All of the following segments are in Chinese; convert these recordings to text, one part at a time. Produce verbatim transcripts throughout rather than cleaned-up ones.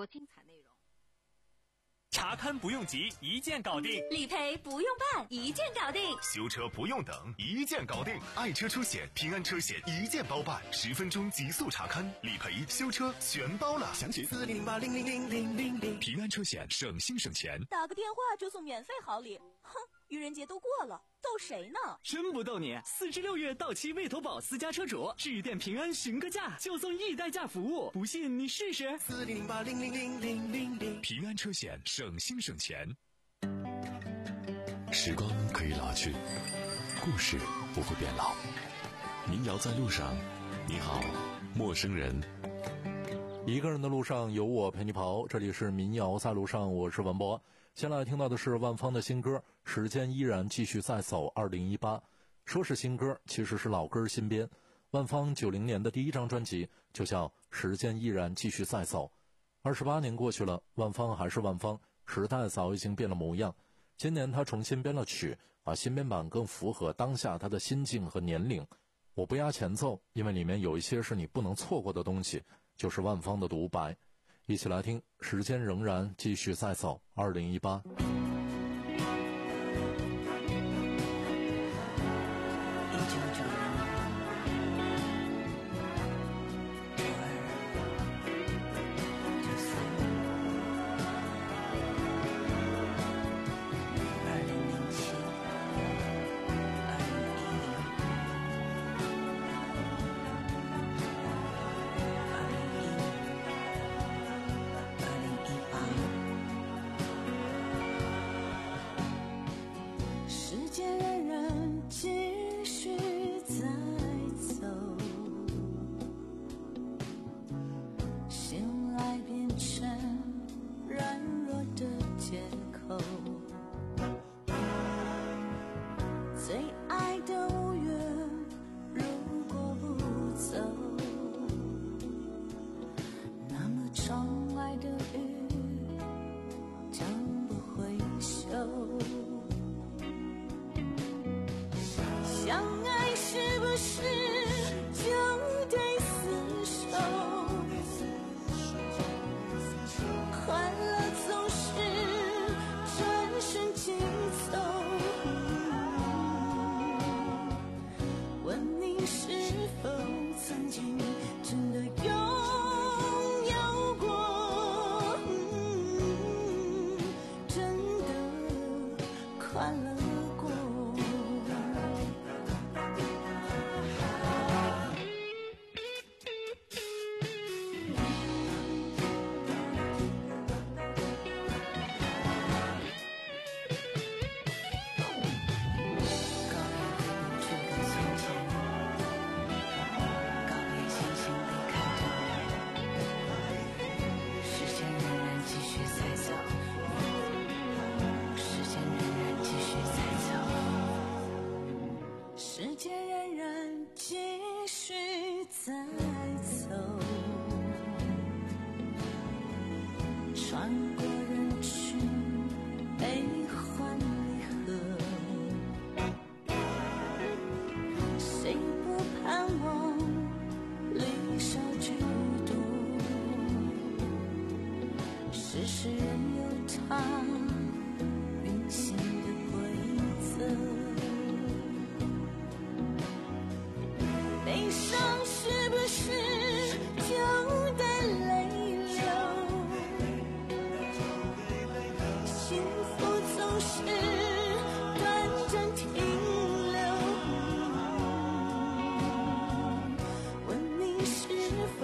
多精彩内容。 查看不用急，一键搞定； 理赔不用办，一键搞定； 修车不用等，一键搞定。爱车出险，平安车险一键包办，十分钟极速查看，理赔、修车全包了。详询四零零八零零零零零零。平安车险，省心省钱。 打个电话就送免费好礼，哼！愚人节都过了，逗谁呢？ 真不逗你！四至六月到期未投保私家车主，致电平安询个价，就送一代驾服务，不信你试试。 四零零八零零零零零零。平安车险，省心省钱。 时光可以老去，故事不会变老。民谣在路上，你好，陌生人。 一个人的路上有我陪你跑，这里是民谣在路上，我是文博。先来听到的是万芳的新歌《时间依然继续在走》二零一八。说是新歌，其实是老歌新编。万芳九零年的第一张专辑就叫《时间依然继续在走》。二十八年过去了，万芳还是万芳，时代早已经变了模样。今年她重新编了曲，把新编版更符合当下她的心境和年龄。我不压前奏，因为里面有一些是你不能错过的东西，就是万芳的独白。一起来听，时间仍然继续在走，二零一八。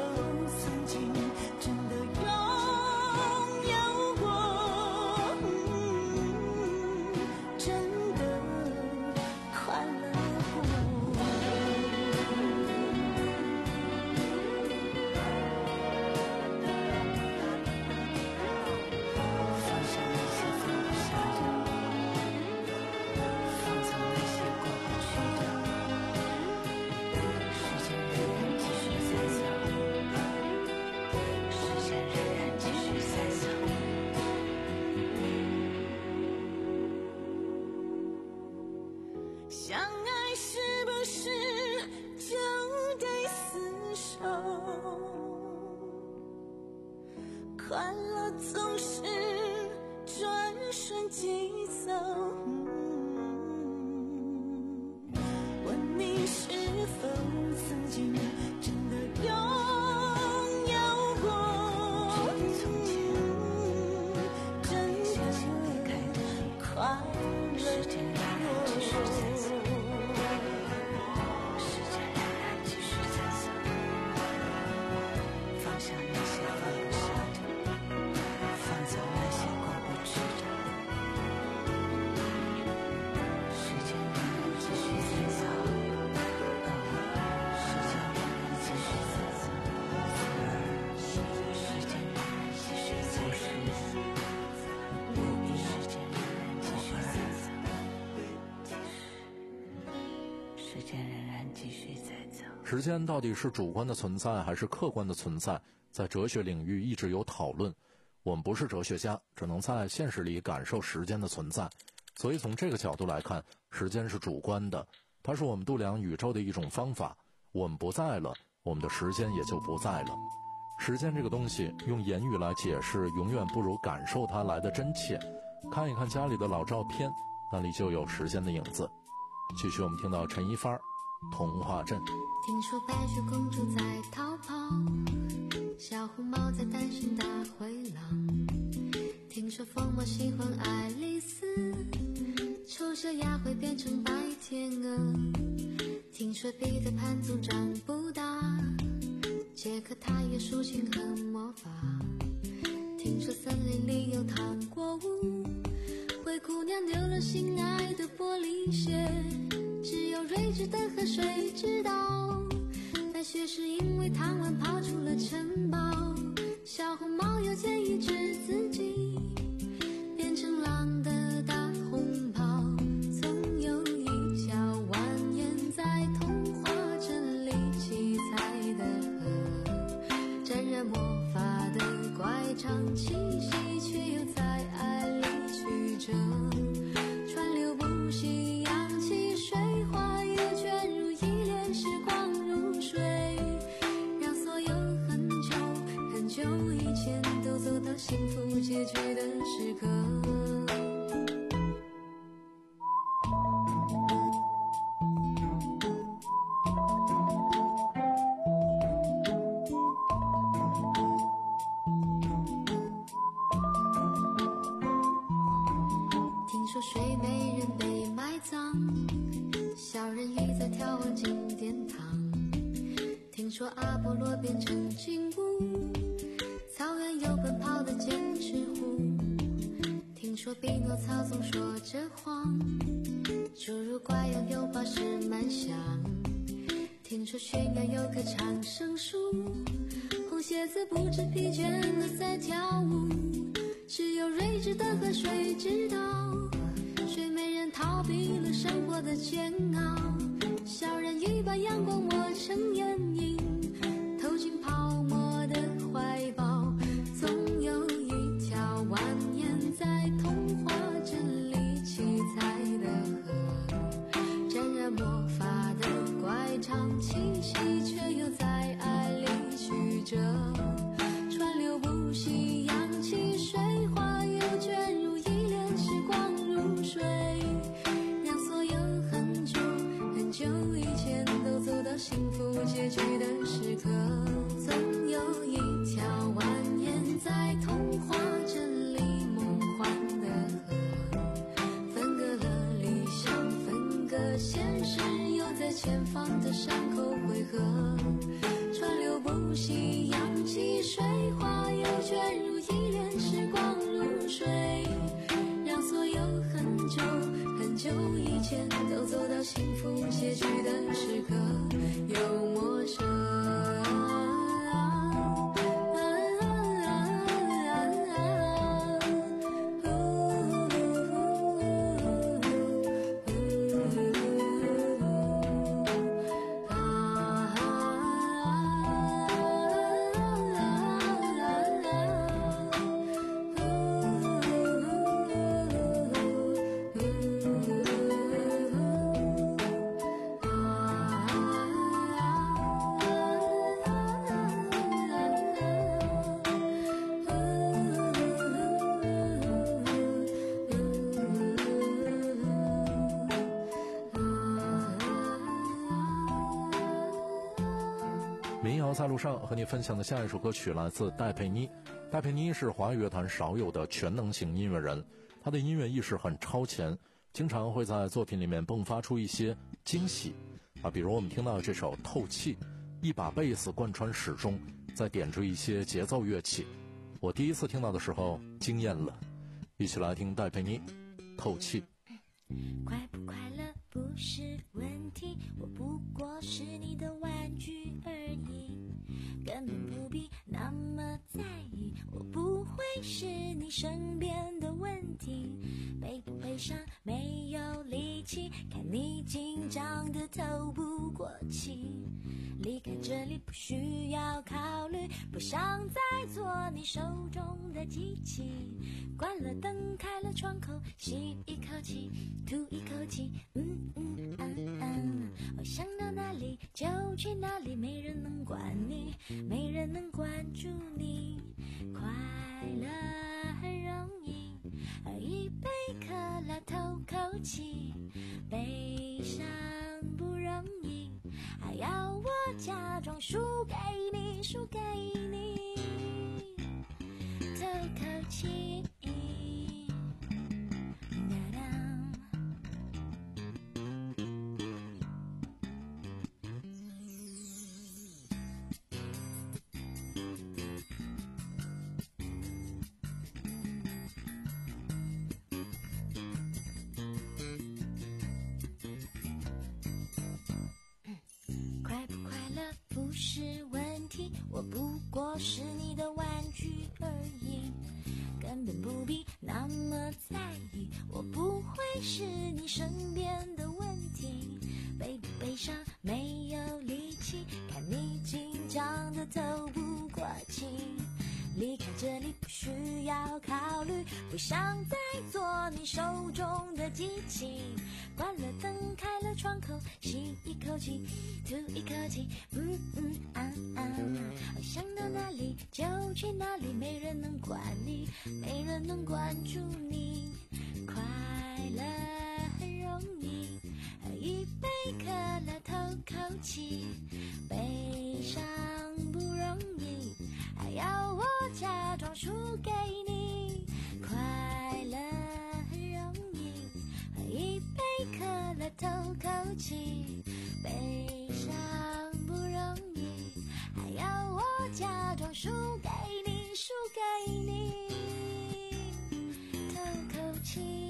曾经真的拥有过。 了总是转瞬即走。问你是否曾经真的拥有过真的快乐？ 时间到底是主观的存在还是客观的存在，在哲学领域一直有讨论。我们不是哲学家，只能在现实里感受时间的存在。所以从这个角度来看，时间是主观的，它是我们度量宇宙的一种方法。我们不在了，我们的时间也就不在了。时间这个东西，用言语来解释，永远不如感受它来的真切。看一看家里的老照片，那里就有时间的影子。继续我们听到陈一发童话镇。 听说白雪公主在逃跑，小红帽在担心大灰狼。听说疯帽喜欢爱丽丝，丑小鸭会变成白天鹅。听说彼得潘总长不大，杰克他也抒情和魔法。听说森林里有糖果屋，灰姑娘丢了心爱的玻璃鞋，只有睿智的河水知道，白雪是因为贪玩跑出了城堡。小红帽又建议治自己变成狼的大红袍，总有一条蜿蜒在童话镇里七彩的河，沾染魔法的乖张气息，却又在爱里曲折，川流不息，扬起水花，又卷入一帘时光如水，让所有很久很久以前都走到幸福结局的时刻。听说睡美人被埋葬，小人鱼在眺望金殿堂。听说阿波罗变成金乌，草原有奔跑的剑齿虎。听说匹诺曹总说着谎，侏儒怪羊有宝石满箱。听说悬崖有棵长生树，红鞋子不知疲倦地在跳舞，只有睿智的河水知道，睡美人逃避了生活的煎熬，小人鱼把阳光抹成眼影，投进泡沫的怀抱，总有一条蜿蜒在童话镇里七彩的河，沾染魔法的乖张气息，却又在爱里曲折，川流不息，扬起水花，又卷入一帘时光如水，让所有很久很久以前都走到幸福结局的时刻。总有一条蜿蜒在童话镇里梦幻的河，分隔了理想，分隔现实，又在前方的山口汇合，川流不息，扬起水花，又卷入一帘时光如水，让所有很久很久以前都走到幸福结局的时刻。有陌生赛路上和你分享的下一首歌曲来自戴佩妮。戴佩妮是华语乐坛少有的全能型音乐人，她的音乐意识很超前，经常会在作品里面迸发出一些惊喜啊，比如我们听到这首《透气》，一把贝斯贯穿始终，再点缀一些节奏乐器。我第一次听到的时候惊艳了，一起来听戴佩妮《透气》。 快不快乐不是问题，我不过是你的玩具而已，根本不必那么在意，我不会是你身边的问题，悲不悲伤没有力气，看你紧张的透不过气，离开这里不需要考虑，不想再做你手中的机器，关了灯开了窗口，吸一口气吐一口气，嗯嗯嗯嗯，我想到哪里就去哪里，没人能管你，没人能关注你，快乐很容易，喝一杯可乐透口气，悲伤不容易，还要我假装输给你，输给你，透口气。不是问题，我不过是你的玩具而已，根本不必那么在意，我不会是你身边的问题，悲不悲伤没有力气，看你紧张的透不过气，离开这里不需要考虑，不想再做你手中的机器，关了灯开了窗口，吸一口气吐一口气，嗯嗯啊啊，我想到哪里就去哪里，没人能管你，没人能关注你，快乐很容易，喝一杯可乐透口气，悲伤不容易，还要我假装输给你，快乐很容易，喝一杯可乐透口气，悲伤不容易，还要我假装输给你，输给你，透口气。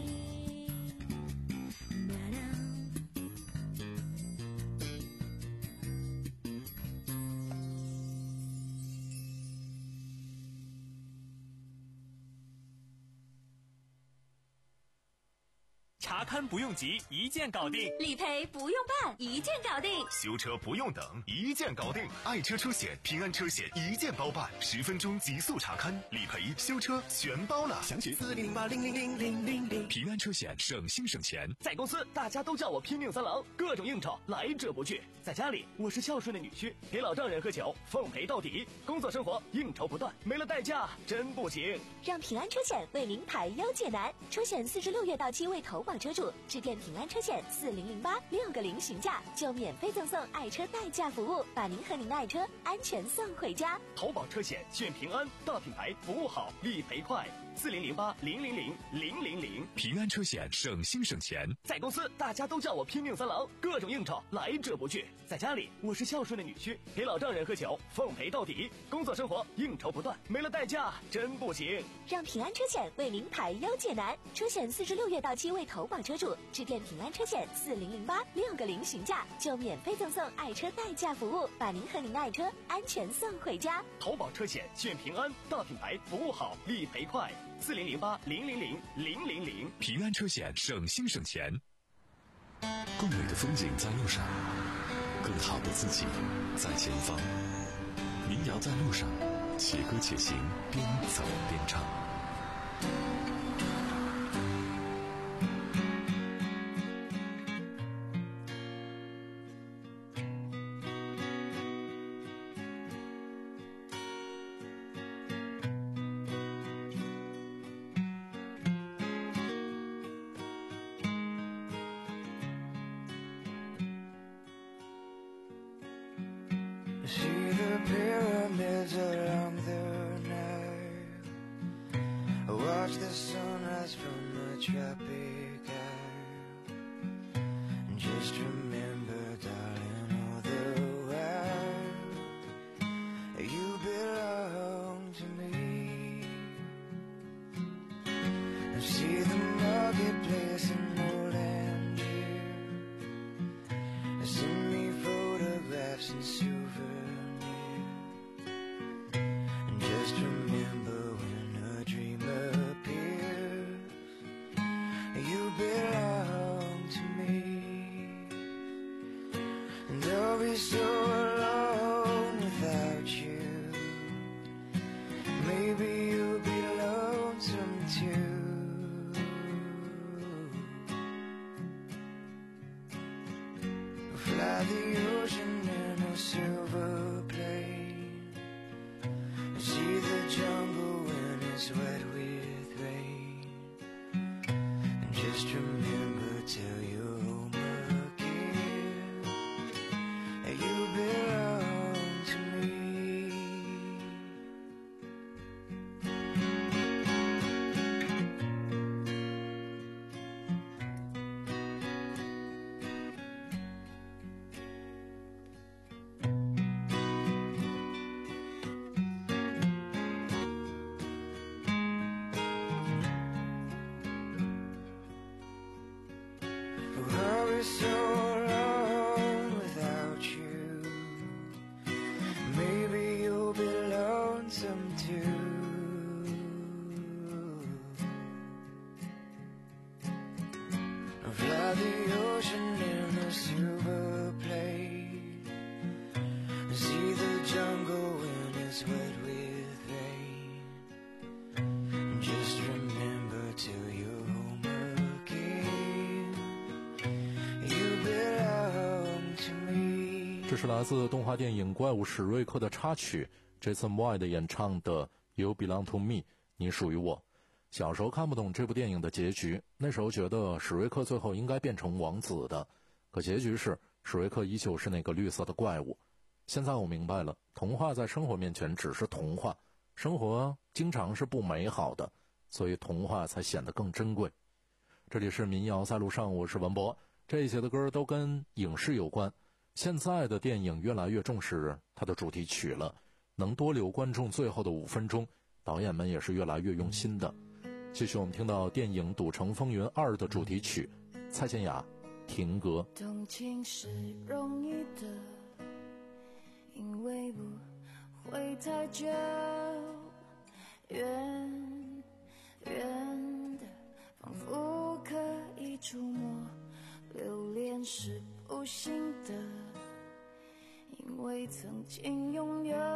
查勘不用急，一键搞定； 理赔不用办，一键搞定； 修车不用等，一键搞定。爱车出险，平安车险一键包办，十分钟极速查勘、理赔、修车全包了。详询四零零八零零零零零零。平安车险，省心省钱。 在公司，大家都叫我拼命三郎，各种应酬来者不拒；在家里，我是孝顺的女婿，给老丈人喝酒，奉陪到底。工作生活应酬不断，没了代驾真不行。 让平安车险为您排忧解难，车险四至六月到期未投保车主致电平安车险四零零八六个零询价，就免费赠送爱车代驾服务，把您和您的爱车安全送回家。 投保车险选平安，大品牌，服务好，理赔快。四零零八零零零零零零。 平安车险，省心省钱。 在公司，大家都叫我拼命三郎，各种应酬来者不拒；在家里，我是孝顺的女婿，给老丈人喝酒，奉陪到底。工作生活应酬不断，没了代驾真不行。 让平安车险为您排忧解难，车险四至六月到期未投保车主致电平安车险四零零八六个零询价，就免费赠送爱车代驾服务，把您和您的爱车安全送回家。 投保车险选平安，大品牌，服务好，理赔快。四零零八零零零零零零。 平安车险，省心省钱。 更美的风景在路上，更好的自己在前方。民谣在路上，且歌且行，边走边唱。 是的 pyramids along the Nile. Watch the sunrise from a tropic isle. And just remember, darling, all the while you belong to me. I see the marketplace in old Angier. Send me photographs and souvenirs. And just remember, when a dream appears, you belong to me. And I'll be so alone without you. Maybe you'll be lonesome too. Fly the ocean in a silver plane. See the jungle when it's wet with rain. And just remember till you're home again, you belong to me. I'll be so alone without you. Maybe you'll be lonesome too. I'll fly the ocean in a silver plane. See the jungle when it's wet with rain. And just remember till you're home again, you belong to me. 这是来自动画电影《怪物史瑞克》的插曲 Jason White 演唱的 You Belong to Me， 你属于我。小时候看不懂这部电影的结局，那时候觉得史瑞克最后应该变成王子的，可结局是史瑞克依旧是那个绿色的怪物。现在我明白了，童话在生活面前只是童话，生活经常是不美好的，所以童话才显得更珍贵。这里是民谣在路上，我是文博。这一节的歌都跟影视有关，现在的电影越来越重视它的主题曲了，能多留观众最后的五分钟，导演们也是越来越用心的。继续我们听到电影《赌城风云二》的主题曲，蔡健雅《停格》。 动情是容易的，因为不会太久，远远的，仿佛可以触摸。留恋是不行的，因为曾经拥有，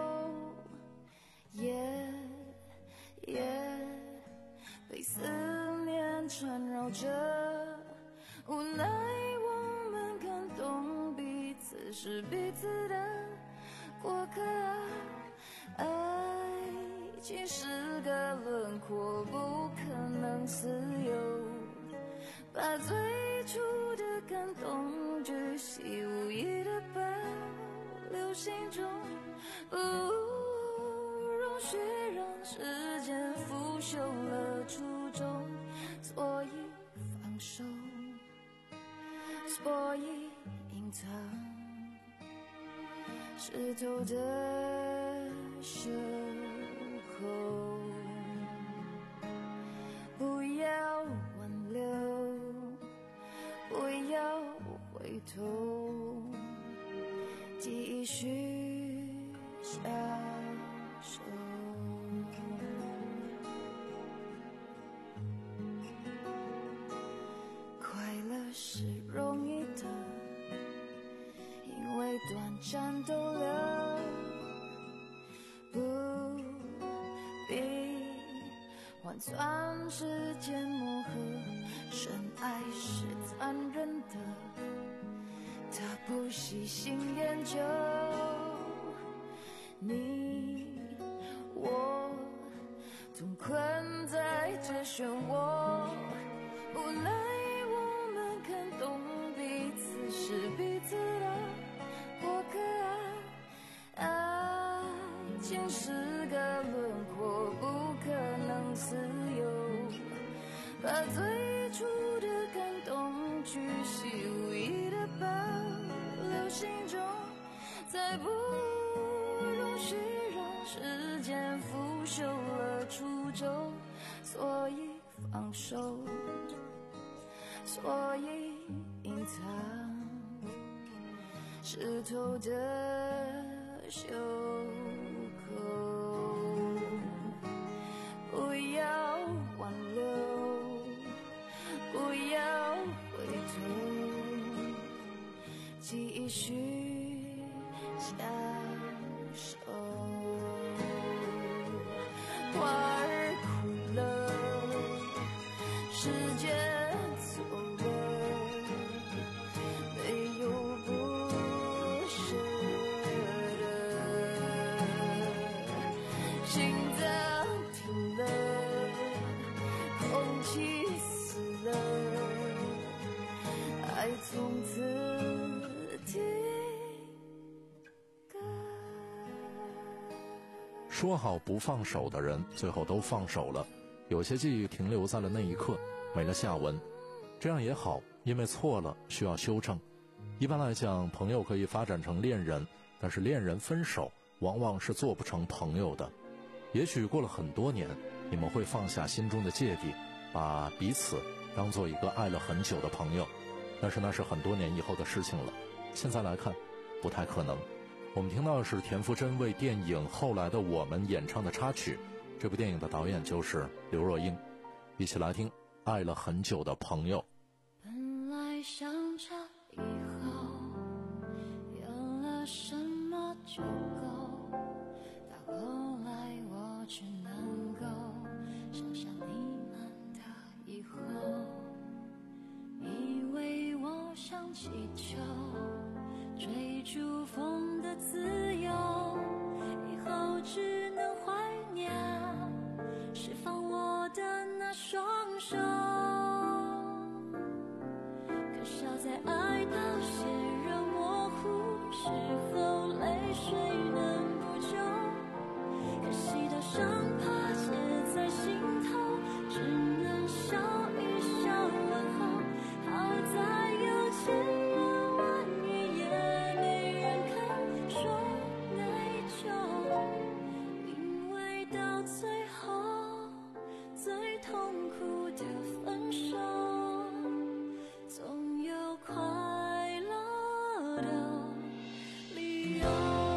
也也被思念缠绕着，无奈我们看懂彼此是彼此的过客啊，爱情是个轮廓，不可能自由，把最初的感动巨细无遗的保留心中，不容许让时间腐朽了初衷，所以放手，所以隐藏湿透的袖口，不要挽留，不要回头，继续享受。快乐是容易的，因为短暂逗留，不必换算时间磨合，深爱是残忍的，他不细心研究，你我同困在这漩涡，无奈我们看懂彼此是彼此的过客啊，啊是个轮廓，不可能自由。把最初的感动巨细无遗的保留心中，再不容许让时间腐朽了初衷，所以放手，所以隐藏湿透的袖口，不要挽留，不要回头，继续相守。花儿枯了，时间走了，没有不舍的，心脏停了，空气死了，爱从此停格。 说好不放手的人，最后都放手了。有些记忆停留在了那一刻，没了下文。这样也好，因为错了需要修正。一般来讲，朋友可以发展成恋人，但是恋人分手往往是做不成朋友的。也许过了很多年，你们会放下心中的芥蒂，把彼此当做一个爱了很久的朋友，但是那是很多年以后的事情了。现在来看，不太可能。我们听到的是田馥甄为电影《后来的我们》演唱的插曲，这部电影的导演就是刘若英。一起来听《爱了很久的朋友》。 本来想着以后有了什么就够，到后来我只能够想象你们的以后，以为我像气球追逐风的自由，以后只能怀念释放我的那双手。可笑在爱到血肉模糊时候，泪水能不救，可惜的伤疤结在心头，只能笑一笑问候。好在有千言万语也没人肯说内疚，因为到最后最痛苦的分手，总有快乐的理由。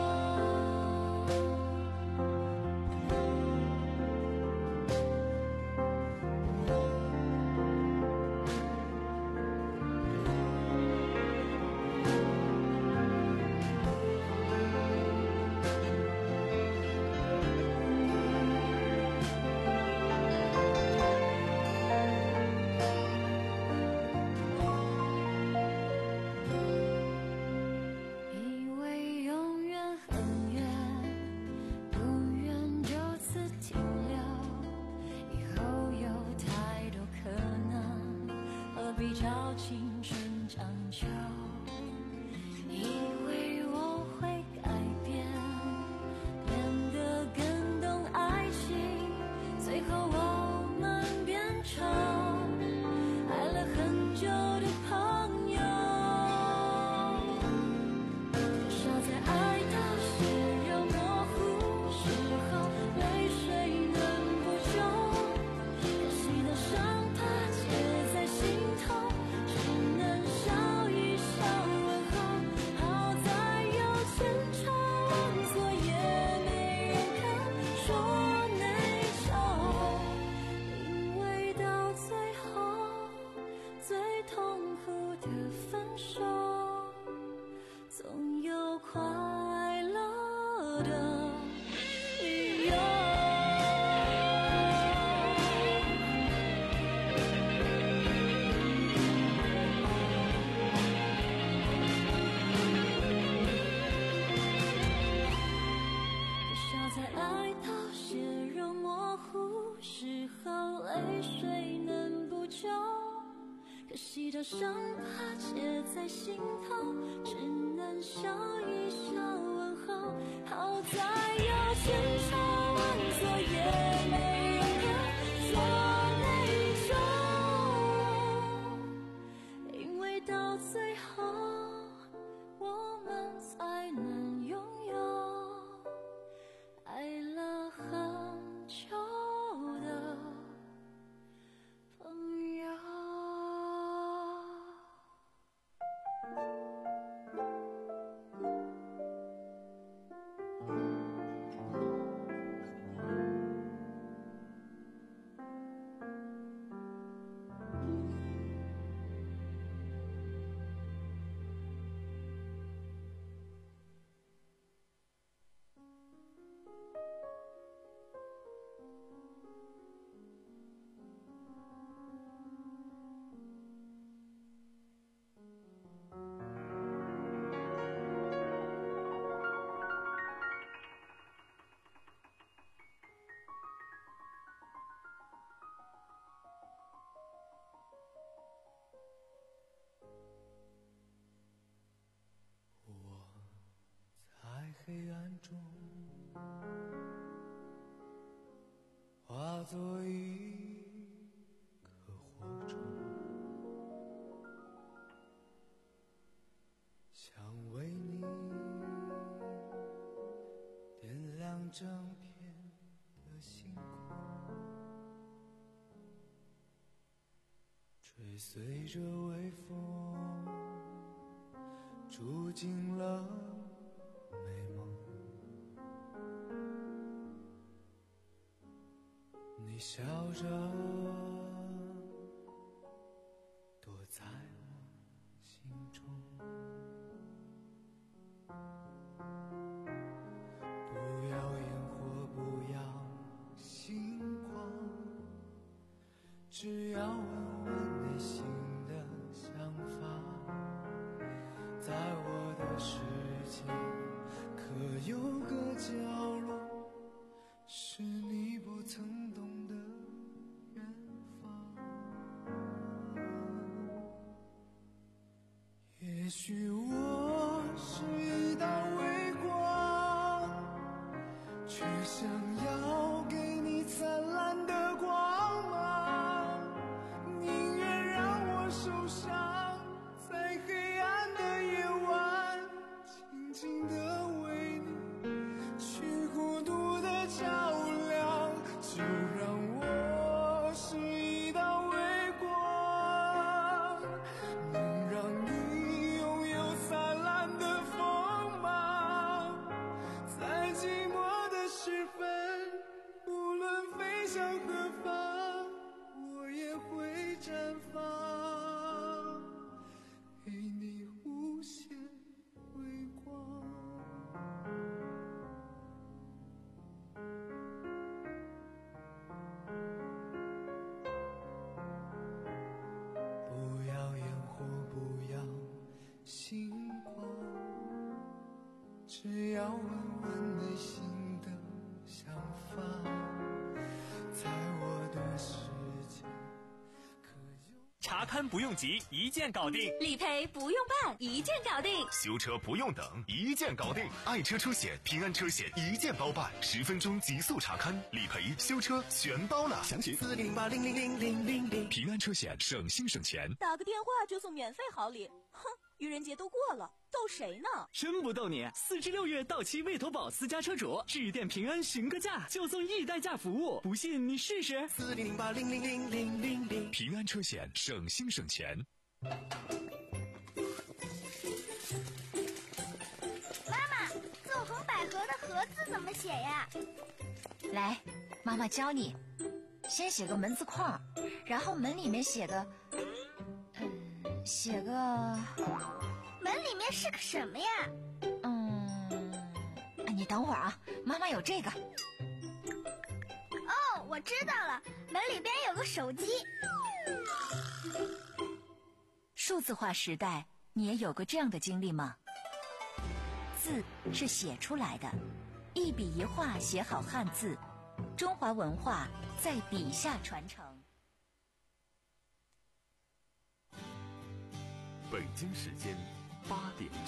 以为永远很远，不愿就此停留，以后有太多可能，何必找青春将就？以为我会改变，变得更懂爱情，最后我们变成爱了很久的朋友。可笑在爱到血肉模糊时候，泪水能不救，可惜的伤疤结在心头，只能笑一笑问候。好在有千差万错也没人肯说内疚，因为到最后最痛苦的分手，总有快乐的理由。可笑在爱到血肉模糊时候，泪水能不救，可惜的伤疤结在心头，只能笑一笑问候。 好，好在有千差万错，也没人肯说内疚，因为到最后我们才能拥有爱了很久的朋友。 黑暗中化作一颗火种，想为你点亮整片的星空，追随着微风住进了美梦，你笑着躲在我心中，不要烟火，不要星光，只要问问内心的想法，在我的世界可有个角落，是你不曾懂的远方。也许我是一道微光，却想要给你灿烂的光芒，宁愿让我受伤，在黑暗的夜晚静静地为你去孤独的照亮，就让我是一道微光，能让你拥有灿烂的锋芒，在寂寞的时分，无论飞向何方，我也会绽放，给你无限微光。不要烟火，不要星光，只要问问内心的想法，在我的世界可有查勘不用急，一键搞定； 理赔不用办，一键搞定； 修车不用等，一键搞定。爱车出险，平安车险一键包办，十分钟极速查勘、理赔、修车全包了。详询四零八零零零零零零。 平安车险，省心省钱。 打个电话就送免费好礼，哼！愚人节都过了，逗谁呢？ 真不逗你！四至六月到期未投保私家车主，致电平安询个价，就送易代驾服务，不信你试试。 四零八零零零零零零。 平安车险，省心省钱。 妈妈，纵横捭阖的阖字怎么写呀？ 来，妈妈教你，先写个门字框，然后门里面写个，嗯，写个， 门里面是个什么呀？ 嗯，你等会儿啊，妈妈有这个。 哦，我知道了，门里边有个手机。 数字化时代，你也有过这样的经历吗？字是写出来的，一笔一画写好汉字，中华文化在笔下传承。 北京时间八点。